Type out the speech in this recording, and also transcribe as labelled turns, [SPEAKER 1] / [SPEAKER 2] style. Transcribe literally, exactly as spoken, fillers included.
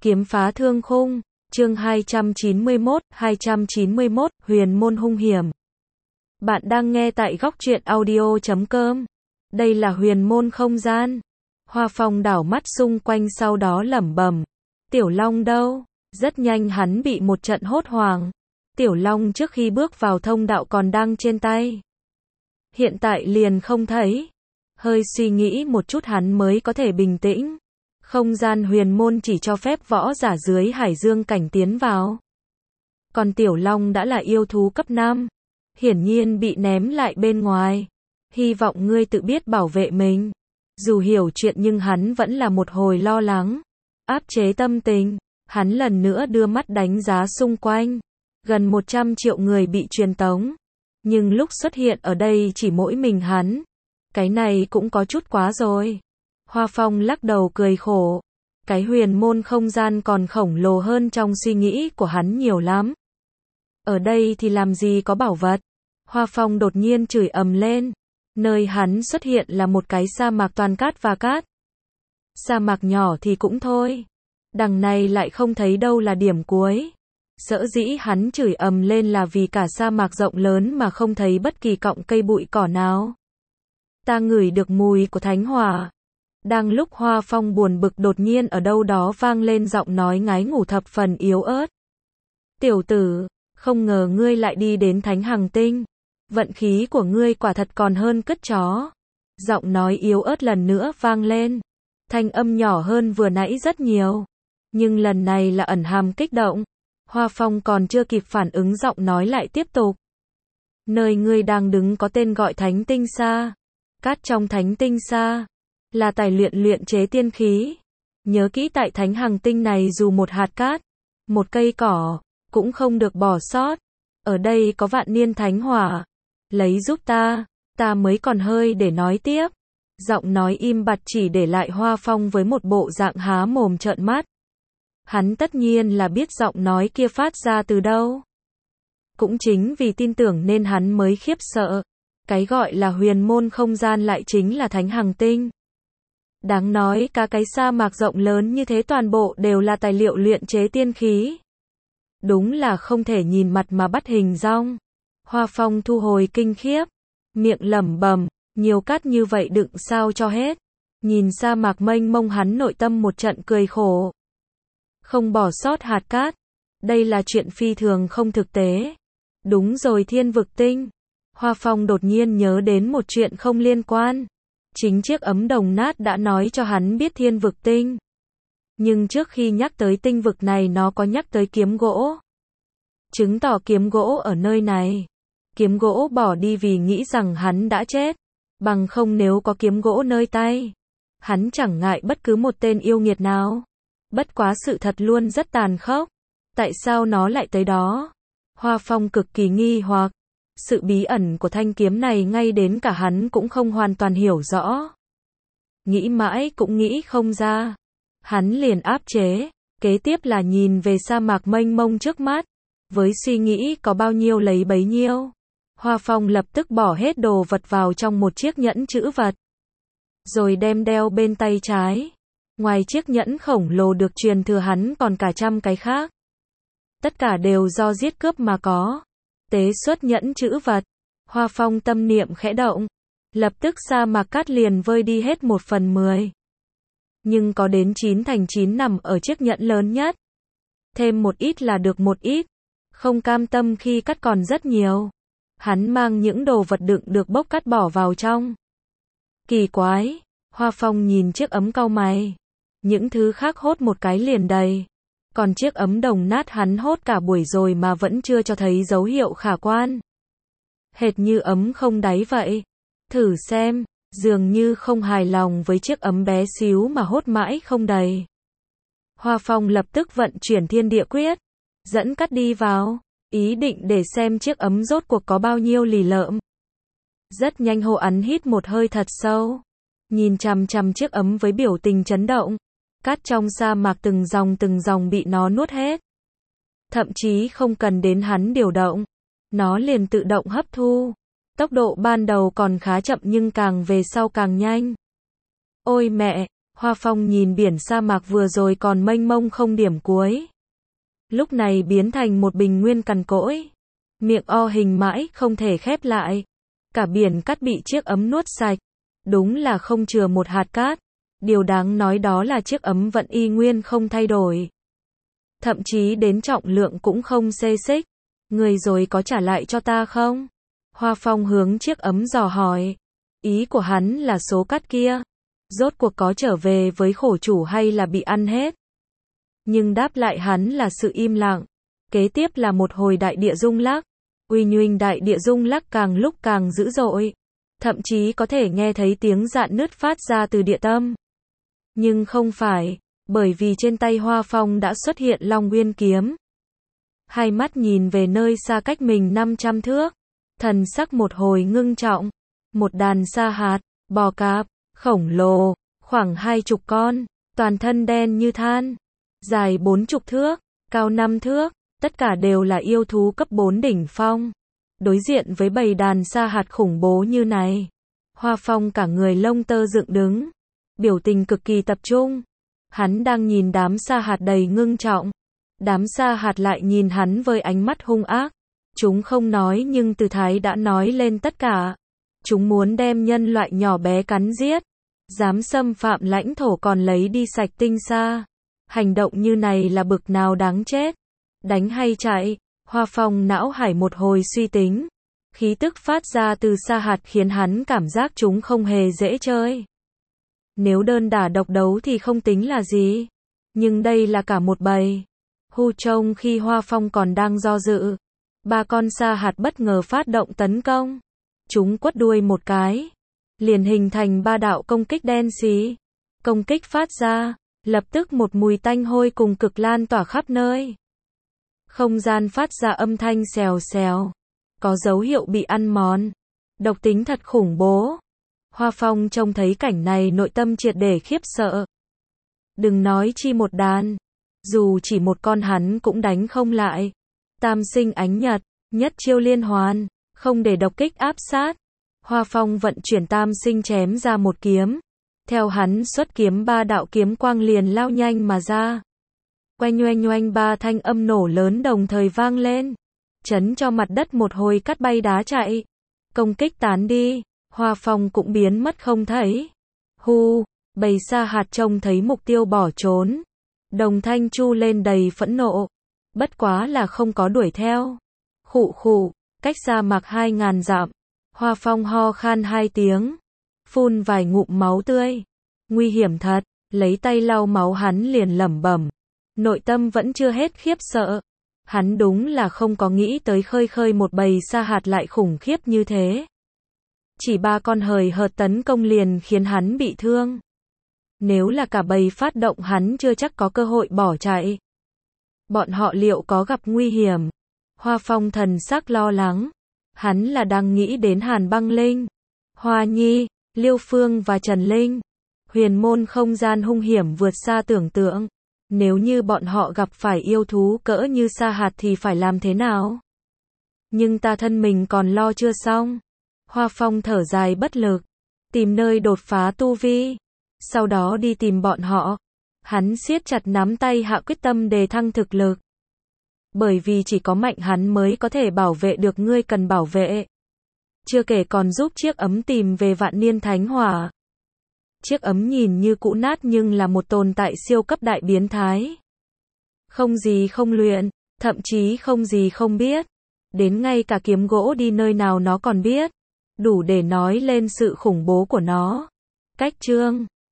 [SPEAKER 1] Kiếm phá thương khung, chương hai trăm chín mươi mốt, hai trăm chín mươi mốt, huyền môn hung hiểm. Bạn đang nghe tại góc truyện audio chấm com. Đây là huyền môn không gian. Hoa Phong đảo mắt xung quanh sau đó lẩm bẩm. Tiểu Long đâu? Rất nhanh hắn bị một trận hốt hoảng. Tiểu Long trước khi bước vào thông đạo còn đang trên tay. Hiện tại liền không thấy. Hơi suy nghĩ một chút hắn mới có thể bình tĩnh. Không gian huyền môn chỉ cho phép võ giả dưới hải dương cảnh tiến vào. Còn Tiểu Long đã là yêu thú cấp năm. Hiển nhiên bị ném lại bên ngoài. Hy vọng ngươi tự biết bảo vệ mình. Dù hiểu chuyện nhưng hắn vẫn là một hồi lo lắng. Áp chế tâm tình, hắn lần nữa đưa mắt đánh giá xung quanh. Gần một trăm triệu người bị truyền tống. Nhưng lúc xuất hiện ở đây chỉ mỗi mình hắn. Cái này cũng có chút quá rồi. Hoa Phong lắc đầu cười khổ. Cái huyền môn không gian còn khổng lồ hơn trong suy nghĩ của hắn nhiều lắm. Ở đây thì làm gì có bảo vật. Hoa Phong đột nhiên chửi ầm lên. Nơi hắn xuất hiện là một cái sa mạc toàn cát và cát. Sa mạc nhỏ thì cũng thôi. Đằng này lại không thấy đâu là điểm cuối. Sở dĩ hắn chửi ầm lên là vì cả sa mạc rộng lớn mà không thấy bất kỳ cọng cây bụi cỏ nào. Ta ngửi được mùi của thánh hỏa. Đang lúc Hoa Phong buồn bực đột nhiên ở đâu đó vang lên giọng nói ngái ngủ thập phần yếu ớt. Tiểu tử, không ngờ ngươi lại đi đến Thánh Hằng Tinh. Vận khí của ngươi quả thật còn hơn cất chó. Giọng nói yếu ớt lần nữa vang lên. Thanh âm nhỏ hơn vừa nãy rất nhiều. Nhưng lần này là ẩn hàm kích động. Hoa Phong còn chưa kịp phản ứng giọng nói lại tiếp tục. Nơi ngươi đang đứng có tên gọi Thánh Tinh Sa. Cát trong Thánh Tinh Sa là tài luyện luyện chế tiên khí. Nhớ kỹ tại Thánh Hằng Tinh này dù một hạt cát, một cây cỏ, cũng không được bỏ sót. Ở đây có vạn niên thánh hỏa. Lấy giúp ta, ta mới còn hơi để nói tiếp. Giọng nói im bặt chỉ để lại Hoa Phong với một bộ dạng há mồm trợn mắt. Hắn tất nhiên là biết giọng nói kia phát ra từ đâu. Cũng chính vì tin tưởng nên hắn mới khiếp sợ. Cái gọi là huyền môn không gian lại chính là Thánh Hằng Tinh. Đáng nói cả cái sa mạc rộng lớn như thế toàn bộ đều là tài liệu luyện chế tiên khí. Đúng là không thể nhìn mặt mà bắt hình dong. Hoa Phong thu hồi kinh khiếp. Miệng lẩm bẩm, nhiều cát như vậy đựng sao cho hết. Nhìn sa mạc mênh mông hắn nội tâm một trận cười khổ. Không bỏ sót hạt cát. Đây là chuyện phi thường không thực tế. Đúng rồi Thiên Vực Tinh. Hoa Phong đột nhiên nhớ đến một chuyện không liên quan. Chính chiếc ấm đồng nát đã nói cho hắn biết Thiên Vực Tinh. Nhưng trước khi nhắc tới tinh vực này nó có nhắc tới kiếm gỗ. Chứng tỏ kiếm gỗ ở nơi này. Kiếm gỗ bỏ đi vì nghĩ rằng hắn đã chết. Bằng không nếu có kiếm gỗ nơi tay. Hắn chẳng ngại bất cứ một tên yêu nghiệt nào. Bất quá sự thật luôn rất tàn khốc. Tại sao nó lại tới đó? Hoa Phong cực kỳ nghi hoặc. Sự bí ẩn của thanh kiếm này ngay đến cả hắn cũng không hoàn toàn hiểu rõ. Nghĩ mãi cũng nghĩ không ra. Hắn liền áp chế. Kế tiếp là nhìn về sa mạc mênh mông trước mắt. Với suy nghĩ có bao nhiêu lấy bấy nhiêu. Hoa Phong lập tức bỏ hết đồ vật vào trong một chiếc nhẫn trữ vật. Rồi đem đeo bên tay trái. Ngoài chiếc nhẫn khổng lồ được truyền thừa hắn còn cả trăm cái khác. Tất cả đều do giết cướp mà có. Tế xuất nhẫn trữ vật. Hoa Phong tâm niệm khẽ động. Lập tức sa mạc cát liền vơi đi hết một phần mười. Nhưng có đến chín thành chín nằm ở chiếc nhẫn lớn nhất. Thêm một ít là được một ít. Không cam tâm khi cát còn rất nhiều. Hắn mang những đồ vật đựng được bốc cát bỏ vào trong. Kỳ quái. Hoa Phong nhìn chiếc ấm cau mày. Những thứ khác hốt một cái liền đầy. Còn chiếc ấm đồng nát hắn hốt cả buổi rồi mà vẫn chưa cho thấy dấu hiệu khả quan. Hệt như ấm không đáy vậy. Thử xem, dường như không hài lòng với chiếc ấm bé xíu mà hốt mãi không đầy. Hoa Phong lập tức vận chuyển thiên địa quyết. Dẫn cát đi vào. Ý định để xem chiếc ấm rốt cuộc có bao nhiêu lì lợm. Rất nhanh Hồ Ấn hít một hơi thật sâu. Nhìn chằm chằm chiếc ấm với biểu tình chấn động. Cát trong sa mạc từng dòng từng dòng bị nó nuốt hết. Thậm chí không cần đến hắn điều động. Nó liền tự động hấp thu. Tốc độ ban đầu còn khá chậm nhưng càng về sau càng nhanh. Ôi mẹ, Hoa Phong nhìn biển sa mạc vừa rồi còn mênh mông không điểm cuối. Lúc này biến thành một bình nguyên cằn cỗi. Miệng o hình mãi không thể khép lại. Cả biển cát bị chiếc ấm nuốt sạch. Đúng là không chừa một hạt cát. Điều đáng nói đó là chiếc ấm vẫn y nguyên không thay đổi. Thậm chí đến trọng lượng cũng không xê xích. Người rồi có trả lại cho ta không? Hoa Phong hướng chiếc ấm dò hỏi. Ý của hắn là số cát kia. Rốt cuộc có trở về với khổ chủ hay là bị ăn hết? Nhưng đáp lại hắn là sự im lặng. Kế tiếp là một hồi đại địa rung lắc. Uy nhuỳnh đại địa rung lắc càng lúc càng dữ dội. Thậm chí có thể nghe thấy tiếng rạn nứt phát ra từ địa tâm. Nhưng không phải, bởi vì trên tay Hoa Phong đã xuất hiện Long Nguyên kiếm. Hai mắt nhìn về nơi xa cách mình năm trăm thước. Thần sắc một hồi ngưng trọng. Một đàn sa hạt, bò cạp, khổng lồ, khoảng hai chục con, toàn thân đen như than, dài bốn chục thước, cao năm thước, tất cả đều là yêu thú cấp bốn đỉnh phong. Đối diện với bầy đàn sa hạt khủng bố như này, Hoa Phong cả người lông tơ dựng đứng, biểu tình cực kỳ tập trung. Hắn đang nhìn đám sa hạt đầy ngưng trọng. Đám sa hạt lại nhìn hắn với ánh mắt hung ác. Chúng không nói nhưng tư thái đã nói lên tất cả. Chúng muốn đem nhân loại nhỏ bé cắn giết. Dám xâm phạm lãnh thổ còn lấy đi sạch tinh sa. Hành động như này là bực nào đáng chết. Đánh hay chạy? Hoa Phong não hải một hồi suy tính. Khí tức phát ra từ sa hạt khiến hắn cảm giác chúng không hề dễ chơi. Nếu đơn đả độc đấu thì không tính là gì. Nhưng đây là cả một bầy. Hu trông khi Hoa Phong còn đang do dự. Ba con sa hạt bất ngờ phát động tấn công. Chúng quất đuôi một cái. Liền hình thành ba đạo công kích đen xí. Công kích phát ra. Lập tức một mùi tanh hôi cùng cực lan tỏa khắp nơi. Không gian phát ra âm thanh xèo xèo. Có dấu hiệu bị ăn mòn. Độc tính thật khủng bố. Hoa Phong trông thấy cảnh này nội tâm triệt để khiếp sợ. Đừng nói chi một đàn. Dù chỉ một con hắn cũng đánh không lại. Tam sinh ánh nhật, nhất chiêu liên hoàn, không để độc kích áp sát. Hoa Phong vận chuyển tam sinh chém ra một kiếm. Theo hắn xuất kiếm ba đạo kiếm quang liền lao nhanh mà ra. Oanh oanh oanh ba thanh âm nổ lớn đồng thời vang lên. Chấn cho mặt đất một hồi cắt bay đá chạy. Công kích tán đi. Hoa Phong cũng biến mất không thấy. Hu, bầy sa hạt trông thấy mục tiêu bỏ trốn. Đồng thanh chu lên đầy phẫn nộ. Bất quá là không có đuổi theo. Khụ khụ, cách sa mạc hai ngàn dặm. Hoa Phong ho khan hai tiếng. Phun vài ngụm máu tươi. Nguy hiểm thật, lấy tay lau máu hắn liền lẩm bẩm. Nội tâm vẫn chưa hết khiếp sợ. Hắn đúng là không có nghĩ tới khơi khơi một bầy sa hạt lại khủng khiếp như thế. Chỉ ba con hời hợt tấn công liền khiến hắn bị thương. Nếu là cả bầy phát động hắn chưa chắc có cơ hội bỏ chạy. Bọn họ liệu có gặp nguy hiểm? Hoa Phong thần sắc lo lắng. Hắn là đang nghĩ đến Hàn Băng Linh, Hoa Nhi, Liêu Phương và Trần Linh. Huyền môn không gian hung hiểm vượt xa tưởng tượng. Nếu như bọn họ gặp phải yêu thú cỡ như sa hạt thì phải làm thế nào? Nhưng ta thân mình còn lo chưa xong. Hoa Phong thở dài bất lực. Tìm nơi đột phá tu vi. Sau đó đi tìm bọn họ. Hắn siết chặt nắm tay hạ quyết tâm đề thăng thực lực. Bởi vì chỉ có mạnh hắn mới có thể bảo vệ được ngươi cần bảo vệ. Chưa kể còn giúp chiếc ấm tìm về vạn niên thánh hỏa. Chiếc ấm nhìn như cũ nát nhưng là một tồn tại siêu cấp đại biến thái. Không gì không luyện, thậm chí không gì không biết. Đến ngay cả kiếm gỗ đi nơi nào nó còn biết. Đủ để nói lên sự khủng bố của nó. Cách chương